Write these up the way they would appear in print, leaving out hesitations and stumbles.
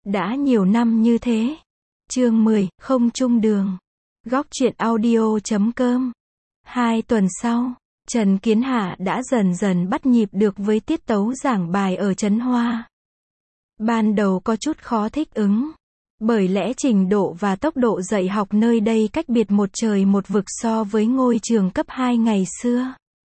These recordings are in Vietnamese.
Đã nhiều năm như thế. Chương 10, không chung đường. Góc truyện audio.com. 2 tuần sau, Trần Kiến Hạ đã dần dần bắt nhịp được với tiết tấu giảng bài ở Trấn Hoa. Ban đầu có chút khó thích ứng, bởi lẽ trình độ và tốc độ dạy học nơi đây cách biệt một trời một vực so với ngôi trường cấp 2 ngày xưa.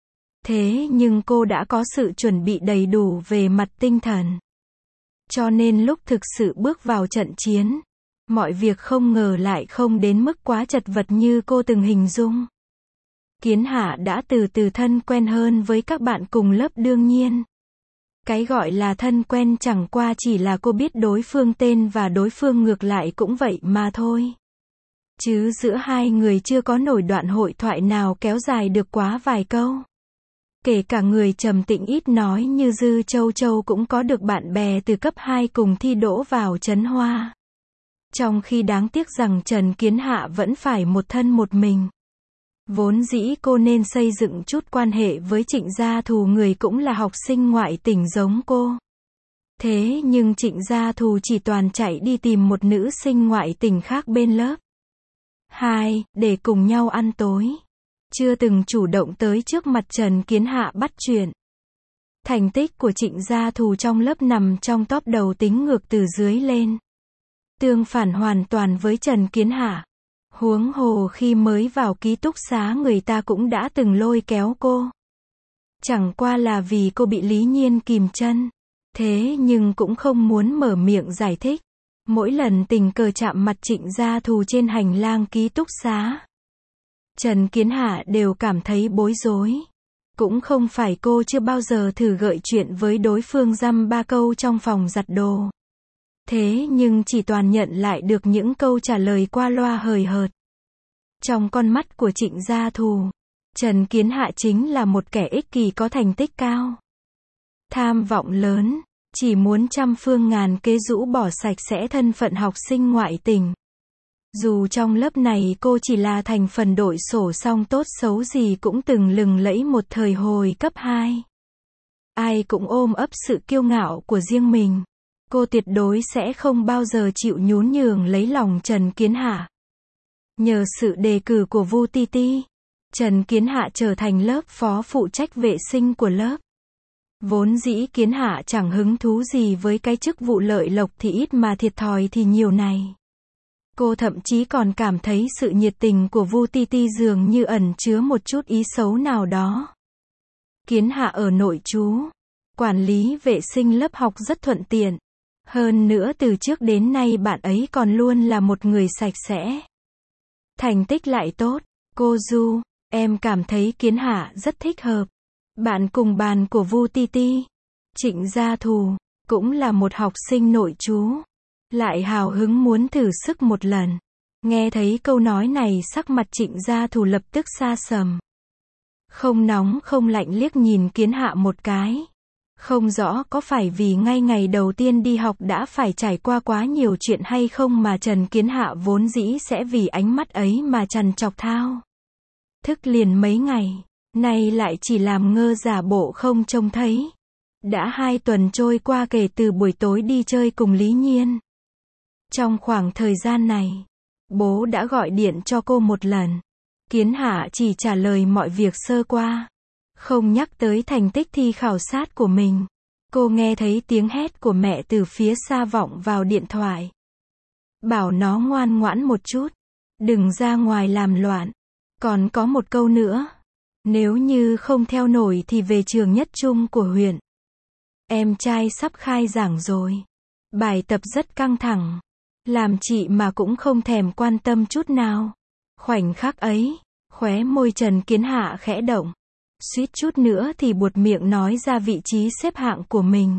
Thế nhưng cô đã có sự chuẩn bị đầy đủ về mặt tinh thần. Cho nên lúc thực sự bước vào trận chiến, mọi việc không ngờ lại không đến mức quá chật vật như cô từng hình dung. Kiến Hạ đã từ từ thân quen hơn với các bạn cùng lớp đương nhiên. Cái gọi là thân quen chẳng qua chỉ là cô biết đối phương tên và đối phương ngược lại cũng vậy mà thôi. Chứ giữa hai người chưa có nổi đoạn hội thoại nào kéo dài được quá vài câu. Kể cả người trầm tĩnh ít nói như Dư Châu Châu cũng có được bạn bè từ cấp 2 cùng thi đỗ vào Trấn Hoa. Trong khi đáng tiếc rằng Trần Kiến Hạ vẫn phải một thân một mình. Vốn dĩ cô nên xây dựng chút quan hệ với Trịnh Gia Thù, người cũng là học sinh ngoại tỉnh giống cô. Thế nhưng Trịnh Gia Thù chỉ toàn chạy đi tìm một nữ sinh ngoại tỉnh khác bên lớp. 2, để cùng nhau ăn tối. Chưa từng chủ động tới trước mặt Trần Kiến Hạ bắt chuyện. Thành tích của Trịnh Gia Thù trong lớp nằm trong top đầu tính ngược từ dưới lên. Tương phản hoàn toàn với Trần Kiến Hạ. Huống hồ khi mới vào ký túc xá người ta cũng đã từng lôi kéo cô. Chẳng qua là vì cô bị Lý Nhiên kìm chân. Thế nhưng cũng không muốn mở miệng giải thích. Mỗi lần tình cờ chạm mặt Trịnh Gia Thù trên hành lang ký túc xá, Trần Kiến Hạ đều cảm thấy bối rối. Cũng không phải cô chưa bao giờ thử gợi chuyện với đối phương dăm ba câu trong phòng giặt đồ. Thế nhưng chỉ toàn nhận lại được những câu trả lời qua loa hời hợt. Trong con mắt của Trịnh Gia Thù, Trần Kiến Hạ chính là một kẻ ích kỷ có thành tích cao. Tham vọng lớn, chỉ muốn trăm phương ngàn kế rũ bỏ sạch sẽ thân phận học sinh ngoại tỉnh. Dù trong lớp này cô chỉ là thành phần đội sổ song tốt xấu gì cũng từng lừng lẫy một thời hồi cấp 2. Ai cũng ôm ấp sự kiêu ngạo của riêng mình. Cô tuyệt đối sẽ không bao giờ chịu nhún nhường lấy lòng Trần Kiến Hạ. Nhờ sự đề cử của Vu Ti Ti, Trần Kiến Hạ trở thành lớp phó phụ trách vệ sinh của lớp. Vốn dĩ Kiến Hạ chẳng hứng thú gì với cái chức vụ lợi lộc thì ít mà thiệt thòi thì nhiều này. Cô thậm chí còn cảm thấy sự nhiệt tình của Vu Ti Ti dường như ẩn chứa một chút ý xấu nào đó. Kiến Hạ ở nội trú, quản lý vệ sinh lớp học rất thuận tiện. Hơn nữa từ trước đến nay bạn ấy còn luôn là một người sạch sẽ. Thành tích lại tốt. Cô Du, em cảm thấy Kiến Hạ rất thích hợp. Bạn cùng bàn của Vu Ti Ti, Trịnh Gia Thù, cũng là một học sinh nội trú. Lại hào hứng muốn thử sức một lần. Nghe thấy câu nói này sắc mặt Trịnh Gia Thù lập tức sa sầm. Không nóng không lạnh liếc nhìn Kiến Hạ một cái. Không rõ có phải vì ngay ngày đầu tiên đi học đã phải trải qua quá nhiều chuyện hay không mà Trần Kiến Hạ vốn dĩ sẽ vì ánh mắt ấy mà trằn trọc thao thức liền mấy ngày, nay lại chỉ làm ngơ giả bộ không trông thấy. Đã 2 tuần trôi qua kể từ buổi tối đi chơi cùng Lý Nhiên. Trong khoảng thời gian này, bố đã gọi điện cho cô một lần. Kiến Hạ chỉ trả lời mọi việc sơ qua, không nhắc tới thành tích thi khảo sát của mình. Cô nghe thấy tiếng hét của mẹ từ phía xa vọng vào điện thoại. Bảo nó ngoan ngoãn một chút, đừng ra ngoài làm loạn. Còn có một câu nữa, nếu như không theo nổi thì về trường nhất trung của huyện. Em trai sắp khai giảng rồi. Bài tập rất căng thẳng. Làm chị mà cũng không thèm quan tâm chút nào. Khoảnh khắc ấy, khóe môi Trần Kiến Hạ khẽ động. Suýt chút nữa thì buột miệng nói ra vị trí xếp hạng của mình.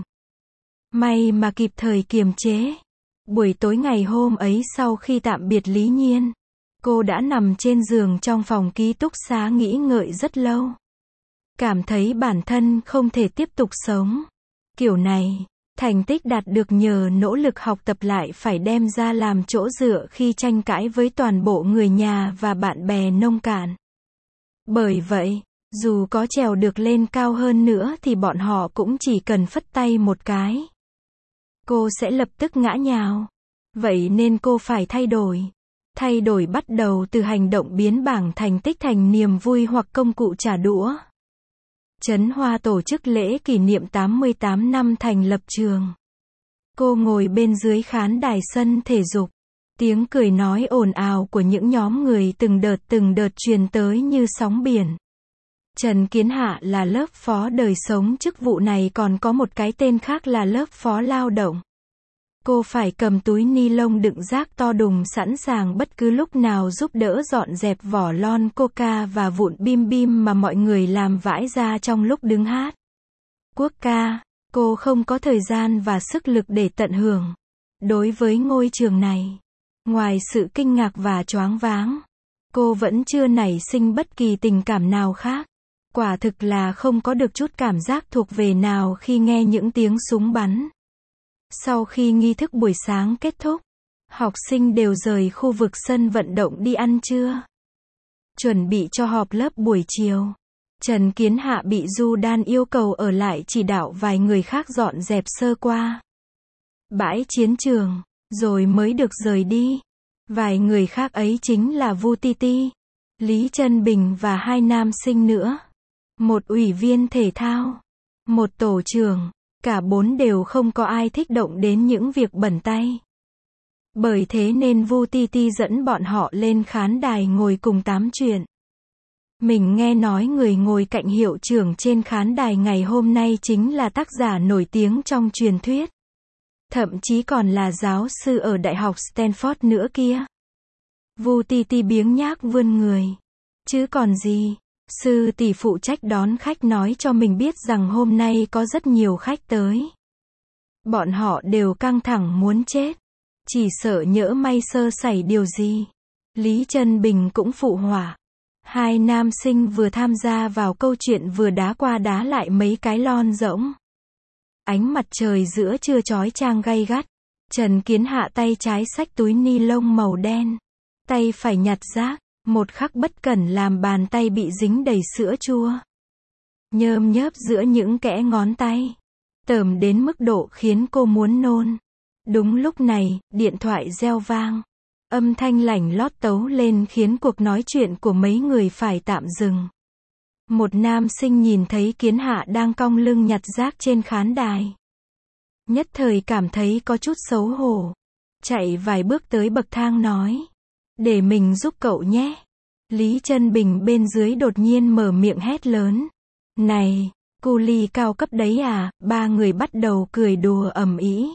May mà kịp thời kiềm chế. Buổi tối ngày hôm ấy sau khi tạm biệt Lý Nhiên, cô đã nằm trên giường trong phòng ký túc xá nghĩ ngợi rất lâu. Cảm thấy bản thân không thể tiếp tục sống. Kiểu này, thành tích đạt được nhờ nỗ lực học tập lại phải đem ra làm chỗ dựa khi tranh cãi với toàn bộ người nhà và bạn bè nông cạn. Bởi vậy, dù có trèo được lên cao hơn nữa thì bọn họ cũng chỉ cần phất tay một cái. cô sẽ lập tức ngã nhào. Vậy nên cô phải thay đổi. Thay đổi bắt đầu từ hành động biến bảng thành tích thành niềm vui hoặc công cụ trả đũa. Trấn Hoa tổ chức lễ kỷ niệm 88 năm thành lập trường. Cô ngồi bên dưới khán đài sân thể dục. Tiếng cười nói ồn ào của những nhóm người từng đợt truyền tới như sóng biển. Trần Kiến Hạ là lớp phó đời sống, chức vụ này còn có một cái tên khác là lớp phó lao động. Cô phải cầm túi ni lông đựng rác to đùng sẵn sàng bất cứ lúc nào giúp đỡ dọn dẹp vỏ lon coca và vụn bim bim mà mọi người làm vãi ra trong lúc đứng hát quốc ca. Cô không có thời gian và sức lực để tận hưởng. Đối với ngôi trường này, ngoài sự kinh ngạc và choáng váng, cô vẫn chưa nảy sinh bất kỳ tình cảm nào khác. Quả thực là không có được chút cảm giác thuộc về nào khi nghe những tiếng súng bắn. Sau khi nghi thức buổi sáng kết thúc, học sinh đều rời khu vực sân vận động đi ăn trưa. Chuẩn bị cho họp lớp buổi chiều, Trần Kiến Hạ bị Du Đan yêu cầu ở lại chỉ đạo vài người khác dọn dẹp sơ qua bãi chiến trường, rồi mới được rời đi. Vài người khác ấy chính là Vu Ti Ti, Lý Trân Bình và hai nam sinh nữa. Một ủy viên thể thao, một tổ trưởng, cả bốn đều không có ai thích động đến những việc bẩn tay. Bởi thế nên Vu Ti Ti dẫn bọn họ lên khán đài ngồi cùng tám chuyện. Mình nghe nói người ngồi cạnh hiệu trưởng trên khán đài ngày hôm nay chính là tác giả nổi tiếng trong truyền thuyết. Thậm chí còn là giáo sư ở Đại học Stanford nữa kia. Vu Ti Ti biếng nhác vươn người. Chứ còn gì, sư tỷ phụ trách đón khách nói cho mình biết rằng hôm nay có rất nhiều khách tới. Bọn họ đều căng thẳng muốn chết. Chỉ sợ nhỡ may sơ sẩy điều gì. Lý Trân Bình cũng phụ họa. Hai nam sinh vừa tham gia vào câu chuyện vừa đá qua đá lại mấy cái lon rỗng. Ánh mặt trời giữa trưa chói chang gay gắt. Trần Kiến Hạ tay trái xách túi ni lông màu đen. Tay phải nhặt rác. Một khắc bất cẩn làm bàn tay bị dính đầy sữa chua. Nhơm nhớp giữa những kẽ ngón tay. Tởm đến mức độ khiến cô muốn nôn. Đúng lúc này, điện thoại reo vang. Âm thanh lảnh lót tấu lên khiến cuộc nói chuyện của mấy người phải tạm dừng. Một nam sinh nhìn thấy Kiến Hạ đang cong lưng nhặt rác trên khán đài. Nhất thời cảm thấy có chút xấu hổ. Chạy vài bước tới bậc thang nói. Để mình giúp cậu nhé. Lý Trân Bình bên dưới đột nhiên mở miệng hét lớn. Này, cu ly cao cấp đấy à, ba người bắt đầu cười đùa ầm ĩ.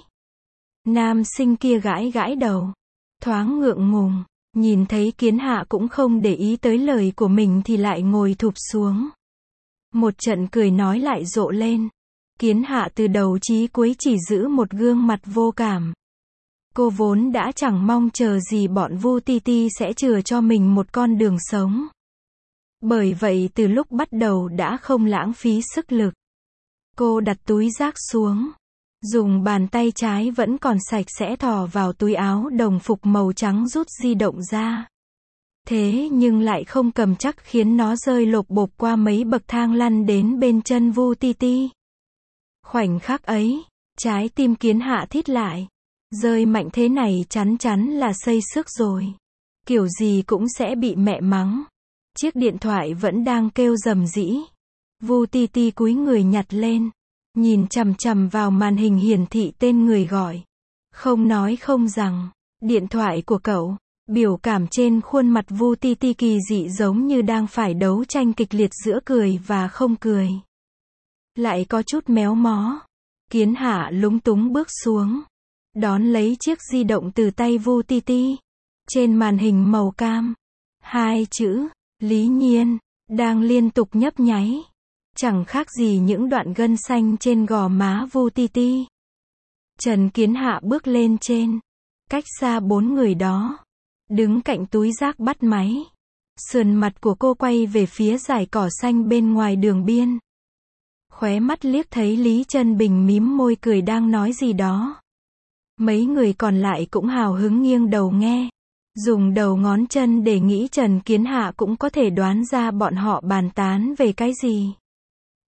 Nam sinh kia gãi gãi đầu. Thoáng ngượng ngùng, nhìn thấy Kiến Hạ cũng không để ý tới lời của mình thì lại ngồi thụp xuống. Một trận cười nói lại rộ lên. Kiến Hạ từ đầu chí cuối chỉ giữ một gương mặt vô cảm. Cô vốn đã chẳng mong chờ gì bọn Vu Ti Ti sẽ chừa cho mình một con đường sống. Bởi vậy từ lúc bắt đầu đã không lãng phí sức lực. Cô đặt túi rác xuống. Dùng bàn tay trái vẫn còn sạch sẽ thò vào túi áo đồng phục màu trắng rút di động ra. Thế nhưng lại không cầm chắc khiến nó rơi lộp bộp qua mấy bậc thang lăn đến bên chân Vu Ti Ti. Khoảnh khắc ấy, trái tim Kiến Hạ thít lại. Rơi mạnh thế này chắn chắn là xây xước rồi. Kiểu gì cũng sẽ bị mẹ mắng. Chiếc điện thoại vẫn đang kêu rầm rĩ. Vu Ti Ti cúi người nhặt lên. Nhìn chằm chằm vào màn hình hiển thị tên người gọi. Không nói không rằng. Điện thoại của cậu. Biểu cảm trên khuôn mặt Vu Ti Ti kỳ dị giống như đang phải đấu tranh kịch liệt giữa cười và không cười. Lại có chút méo mó. Kiến Hạ lúng túng bước xuống. Đón lấy chiếc di động từ tay Vu Ti Ti. Trên màn hình màu cam. Hai chữ, Lý Nhiên, đang liên tục nhấp nháy. Chẳng khác gì những đoạn gân xanh trên gò má Vu Ti Ti. Trần Kiến Hạ bước lên trên. Cách xa bốn người đó. Đứng cạnh túi rác bắt máy. Sườn mặt của cô quay về phía dải cỏ xanh bên ngoài đường biên. Khóe mắt liếc thấy Lý Trân Bình mím môi cười đang nói gì đó. Mấy người còn lại cũng hào hứng nghiêng đầu nghe. Dùng đầu ngón chân để nghĩ Trần Kiến Hạ cũng có thể đoán ra bọn họ bàn tán về cái gì.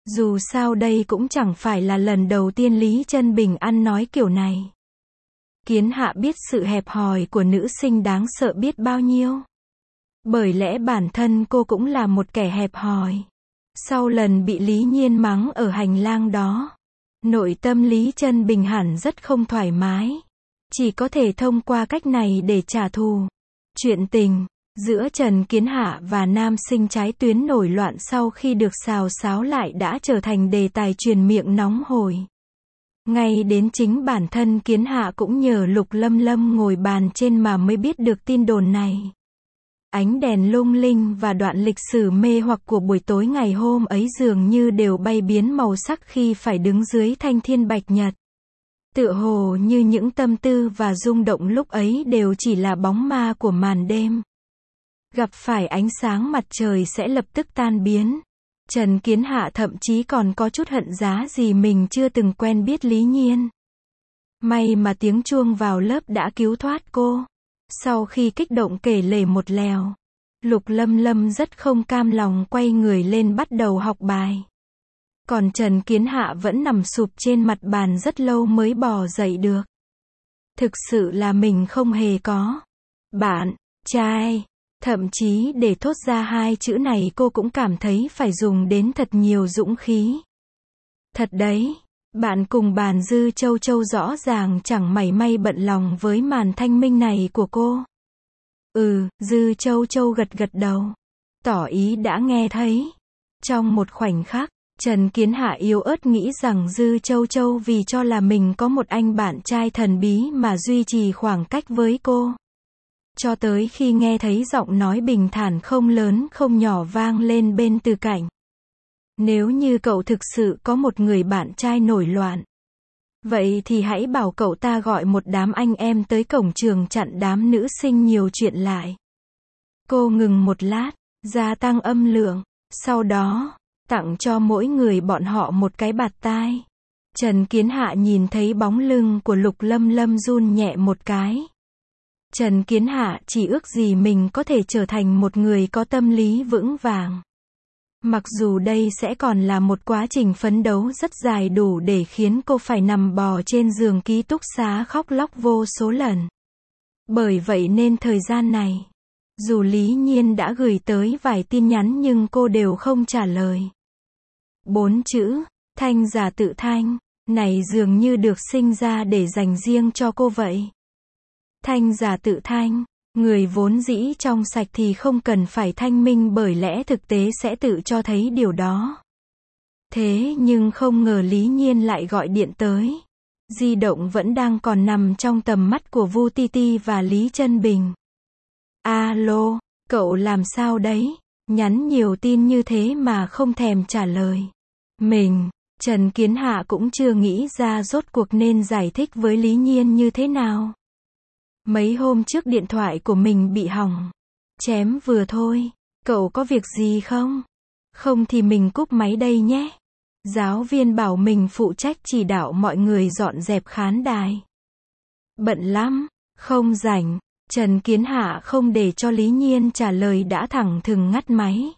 Dù sao đây cũng chẳng phải là lần đầu tiên Lý Chân Bình ăn nói kiểu này. Kiến Hạ biết sự hẹp hòi của nữ sinh đáng sợ biết bao nhiêu. Bởi lẽ bản thân cô cũng là một kẻ hẹp hòi. Sau lần bị Lý Nhiên mắng ở hành lang đó, nội tâm Lý Chân Bình hẳn rất không thoải mái. Chỉ có thể thông qua cách này để trả thù. Chuyện tình giữa Trần Kiến Hạ và nam sinh trái tuyến nổi loạn sau khi được xào xáo lại đã trở thành đề tài truyền miệng nóng hổi. Ngay đến chính bản thân Kiến Hạ cũng nhờ Lục Lâm Lâm ngồi bàn trên mà mới biết được tin đồn này. Ánh đèn lung linh và đoạn lịch sử mê hoặc của buổi tối ngày hôm ấy dường như đều bay biến màu sắc khi phải đứng dưới thanh thiên bạch nhật. Tựa hồ như những tâm tư và rung động lúc ấy đều chỉ là bóng ma của màn đêm. Gặp phải ánh sáng mặt trời sẽ lập tức tan biến. Trần Kiến Hạ thậm chí còn có chút hận giá gì mình chưa từng quen biết Lý Nhiên. May mà tiếng chuông vào lớp đã cứu thoát cô. Sau khi kích động kể lể một lèo, Lục Lâm Lâm rất không cam lòng quay người lên bắt đầu học bài. Còn Trần Kiến Hạ vẫn nằm sụp trên mặt bàn rất lâu mới bò dậy được. Thực sự là mình không hề có bạn trai. Thậm chí để thốt ra hai chữ này cô cũng cảm thấy phải dùng đến thật nhiều dũng khí. Thật đấy, bạn cùng bàn Dư Châu Châu rõ ràng chẳng mảy may bận lòng với màn thanh minh này của cô. Dư Châu Châu gật gật đầu, tỏ ý đã nghe thấy. Trong một khoảnh khắc, Trần Kiến Hạ yếu ớt nghĩ rằng Dư Châu Châu vì cho là mình có một anh bạn trai thần bí mà duy trì khoảng cách với cô. Cho tới khi nghe thấy giọng nói bình thản không lớn không nhỏ vang lên bên từ cạnh. Nếu như cậu thực sự có một người bạn trai nổi loạn, vậy thì hãy bảo cậu ta gọi một đám anh em tới cổng trường chặn đám nữ sinh nhiều chuyện lại. Cô ngừng một lát, gia tăng âm lượng, sau đó tặng cho mỗi người bọn họ một cái bạt tai. Trần Kiến Hạ nhìn thấy bóng lưng của Lục Lâm Lâm run nhẹ một cái. Trần Kiến Hạ chỉ ước gì mình có thể trở thành một người có tâm lý vững vàng. Mặc dù đây sẽ còn là một quá trình phấn đấu rất dài đủ để khiến cô phải nằm bò trên giường ký túc xá khóc lóc vô số lần. Bởi vậy nên thời gian này, dù Lý Nhiên đã gửi tới vài tin nhắn nhưng cô đều không trả lời. 4 chữ, thanh giả tự thanh, này dường như được sinh ra để dành riêng cho cô vậy. Thanh giả tự thanh, người vốn dĩ trong sạch thì không cần phải thanh minh bởi lẽ thực tế sẽ tự cho thấy điều đó. Thế nhưng không ngờ Lý Nhiên lại gọi điện tới. Di động vẫn đang còn nằm trong tầm mắt của Vu Titi và Lý Chân Bình. Alo, cậu làm sao đấy? Nhắn nhiều tin như thế mà không thèm trả lời. Trần Kiến Hạ cũng chưa nghĩ ra rốt cuộc nên giải thích với Lý Nhiên như thế nào. Mấy hôm trước điện thoại của mình bị hỏng. Chém vừa thôi. Cậu có việc gì không? Không thì mình cúp máy đây nhé. Giáo viên bảo mình phụ trách chỉ đạo mọi người dọn dẹp khán đài. Bận lắm, không rảnh. Trần Kiến Hạ không để cho Lý Nhiên trả lời đã thẳng thừng ngắt máy.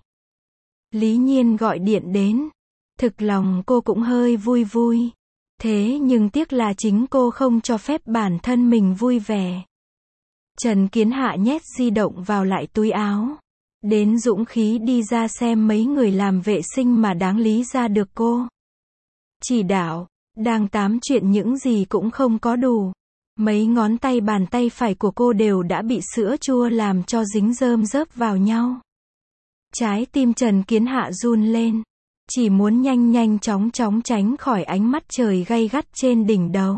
Lý Nhiên gọi điện đến. Thực lòng cô cũng hơi vui vui. Thế nhưng tiếc là chính cô không cho phép bản thân mình vui vẻ. Trần Kiến Hạ nhét di động vào lại túi áo. Đến dũng khí đi ra xem mấy người làm vệ sinh mà đáng lý ra được cô chỉ đạo, đang tám chuyện những gì cũng không có đủ. Mấy ngón tay bàn tay phải của cô đều đã bị sữa chua làm cho dính rơm rớp vào nhau. Trái tim Trần Kiến Hạ run lên. Chỉ muốn nhanh nhanh chóng chóng tránh khỏi ánh mắt trời gay gắt trên đỉnh đầu.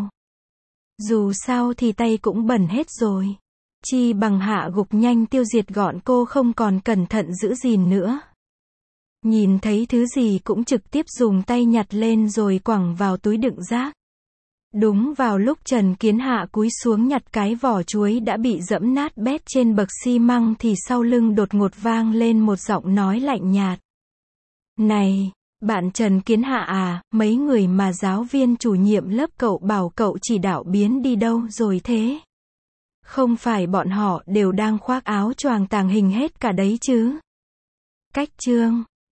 Dù sao thì tay cũng bẩn hết rồi. Chi bằng hạ gục nhanh tiêu diệt gọn cô không còn cẩn thận giữ gìn nữa. Nhìn thấy thứ gì cũng trực tiếp dùng tay nhặt lên rồi quẳng vào túi đựng rác. Đúng vào lúc Trần Kiến Hạ cúi xuống nhặt cái vỏ chuối đã bị dẫm nát bét trên bậc xi măng thì sau lưng đột ngột vang lên một giọng nói lạnh nhạt. Này, bạn Trần Kiến Hạ à, mấy người mà giáo viên chủ nhiệm lớp cậu bảo cậu chỉ đạo biến đi đâu rồi thế? Không phải bọn họ đều đang khoác áo choàng tàng hình hết cả đấy chứ? Cách chương